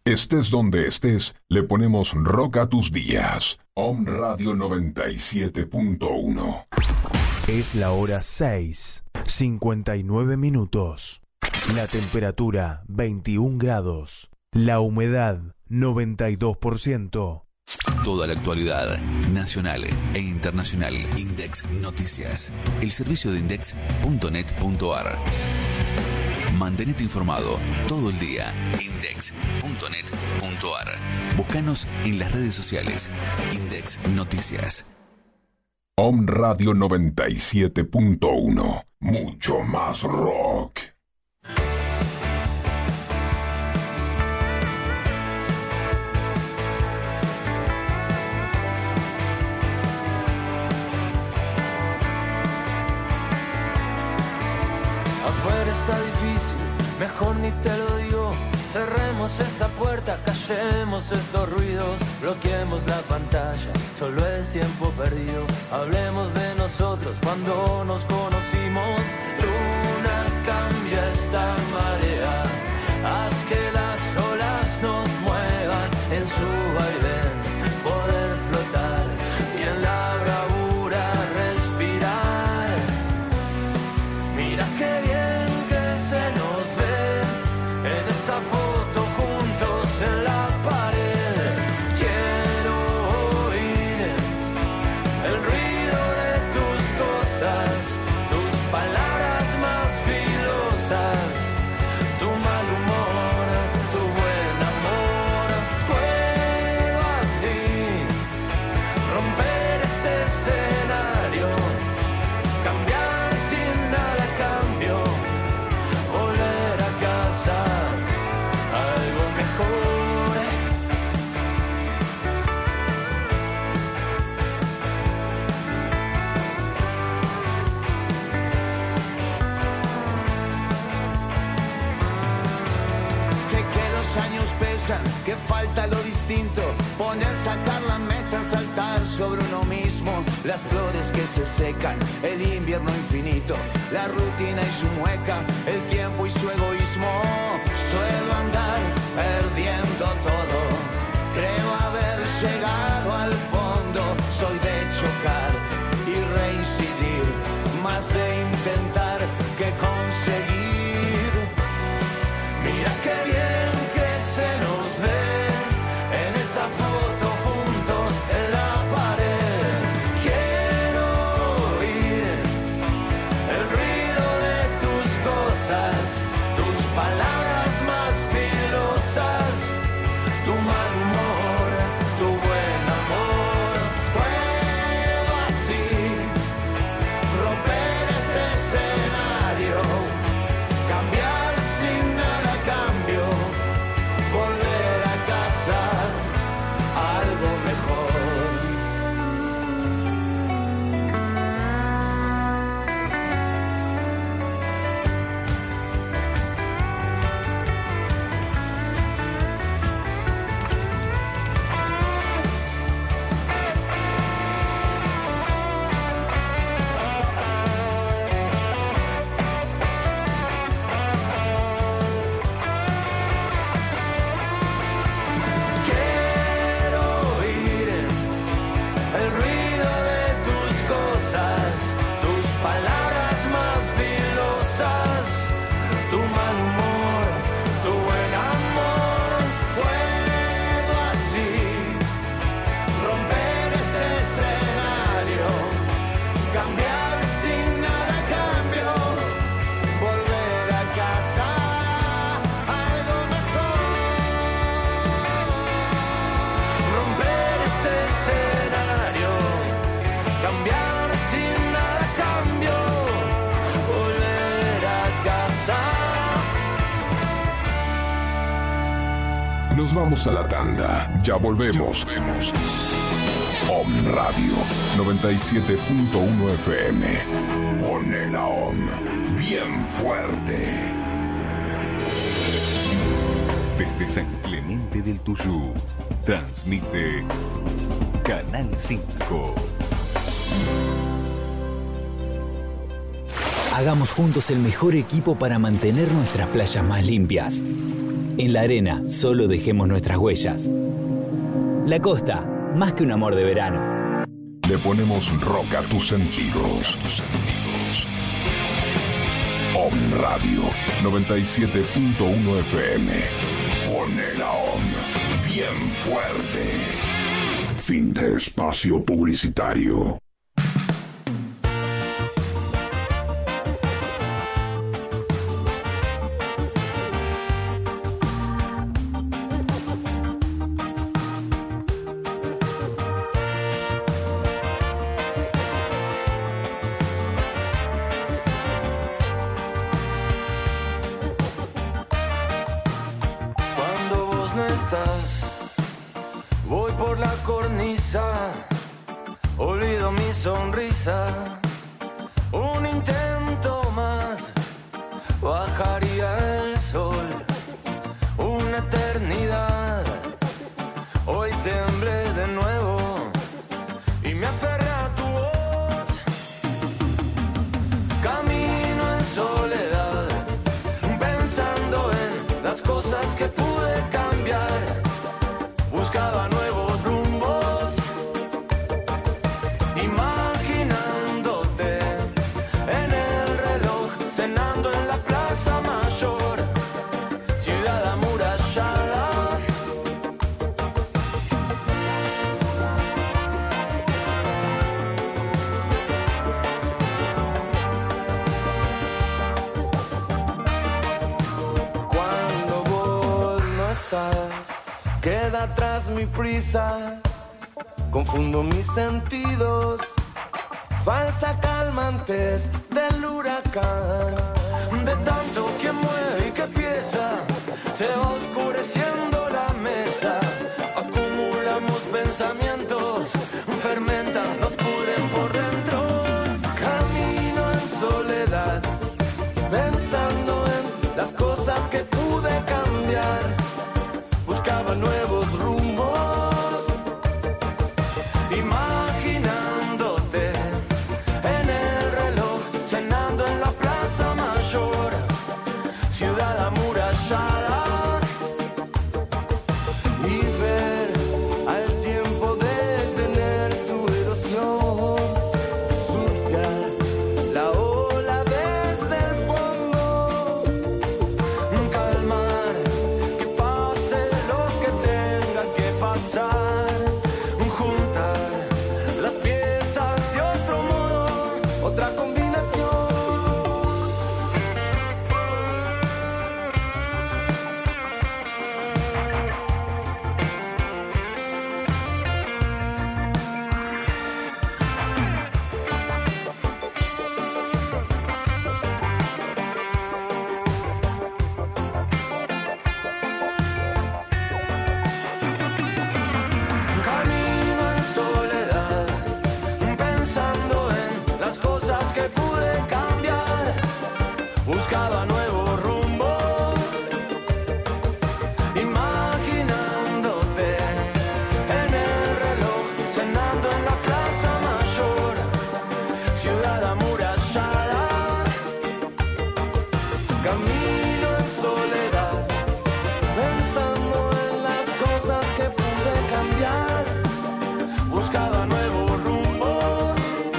Estés donde estés, le ponemos rock a tus días. Om Radio 97.1. Es la hora 6:59. La temperatura 21 grados. La humedad 92%. Toda la actualidad nacional e internacional. Index Noticias. El servicio de index.net.ar. Mantenete informado todo el día. Index.net.ar. Búscanos en las redes sociales. Index Noticias. Om Radio 97.1. Mucho más rock. Afuera está difícil, mejor ni te lo digo. Cerremos esa puerta, callemos estos ruidos, bloqueemos la pantalla, solo es tiempo perdido. Hablemos de nosotros cuando nos conocimos. Luna, cambia esta marea, haz que las olas nos muevan en su vaivén, poder flotar y en la bravura respirar. Mira qué bien que se nos ve en esa foto juntos en la pared. Quiero oír el ruido de tus cosas, tus palabras más filosas, tu mal humor, tu buen amor. Puedo así romper este escenario, cambiar sin nada a cambio, volver a casa, algo mejor. Sé que los años pesan, que falta lo distinto, poner, sacar la mesa, saltar sobre uno mismo, las flores que se secan, el invierno infinito, la rutina y su mueca, el tiempo y su egoísmo. Suelo andar perdiendo todo, creo haber llegado al fondo, soy de chocar y reincidir, más de intentar que conseguir. Mira qué bien que se nos ve en esa foto juntos en la pared. Quiero oír el ruido de tus cosas, tus palabras más filosas, tu mal humor, tu buen amor. Puedo así romper este escenario, cambiar sin nada a cambio, volver a casa, algo mejor. Quiero oír el ruido de tus cosas, tus palabras más filosas, tu mal humor, tu buen amor. Puedo así romper este escenario, cambiar sin nada a cambio, volver a casa, algo mejor. Romper este escenario, cambiar sin nada a cambio, volver a casa. Nos vamos a la tanda. Ya volvemos. Om Radio 97.1 FM. Pone la Om bien fuerte. Desde San Clemente del Tuyú, transmite Canal 5. Hagamos juntos el mejor equipo para mantener nuestras playas más limpias. En la arena solo dejemos nuestras huellas. La costa, más que un amor de verano. Le ponemos rock a tus sentidos. Om Radio 97.1 FM. Pone la Om bien fuerte. Fin de espacio publicitario. Voy por la cornisa, olvido mi sonrisa. Un intento más, bajaría el sol. Una eternidad, hoy temblé de nuevo y me aferré a tu voz. Camino en soledad, pensando en las cosas que pude cambiar. Buscaba nuevos rumbos, imaginándote en el reloj, cenando en la Plaza Mayor, ciudad amurallada. Cuando vos no estás, queda atrás mi prisa, confundo mis sentidos, falsa calma antes del huracán. De tanto que mueve y que pieza, se va oscureciendo la mesa. Acumulamos pensamientos, fermentan, nos pudren por dentro. Camino en soledad, pensando en las cosas que pude cambiar. Buscaba nuevos rumbos, imaginándote en el reloj, cenando en la Plaza Mayor, ciudad amurallada, y ver al tiempo detener su erosión, surfear la ola desde el fondo, calmar que pase lo que tenga que pasar, juntar las piezas de otro modo, otra combinación. Camino en soledad, pensando en las cosas que pude cambiar. Buscaba nuevos rumbos, imaginándote en el reloj, cenando en la Plaza Mayor, ciudad amurallada. Camino en soledad, pensando en las cosas que pude cambiar. Buscaba nuevos rumbos,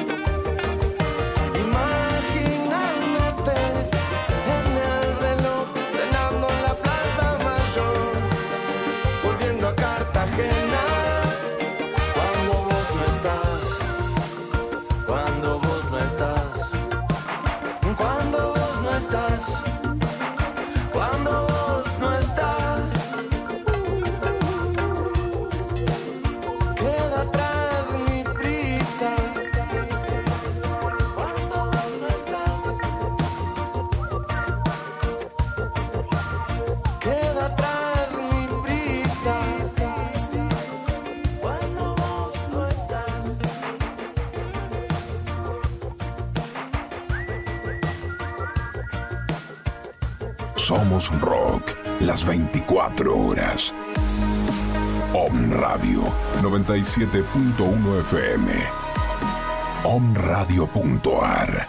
imaginándote en el reloj, cenando en la Plaza Mayor, volviendo a Cartagena. Cuando vos no estás, cuando vos no estás, cuando vos no estás, cuando vos no estás, queda atrás mi prisa. Cuando vos no estás, queda atrás mi prisa. Cuando vos no estás. Somos rock las 24 horas. Om Radio 97.1 FM. omradio.ar.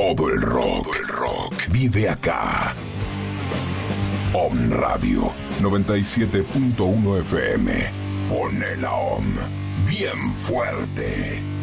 Todo el rock vive acá. Om Radio 97.1 FM. Pone la Om bien fuerte.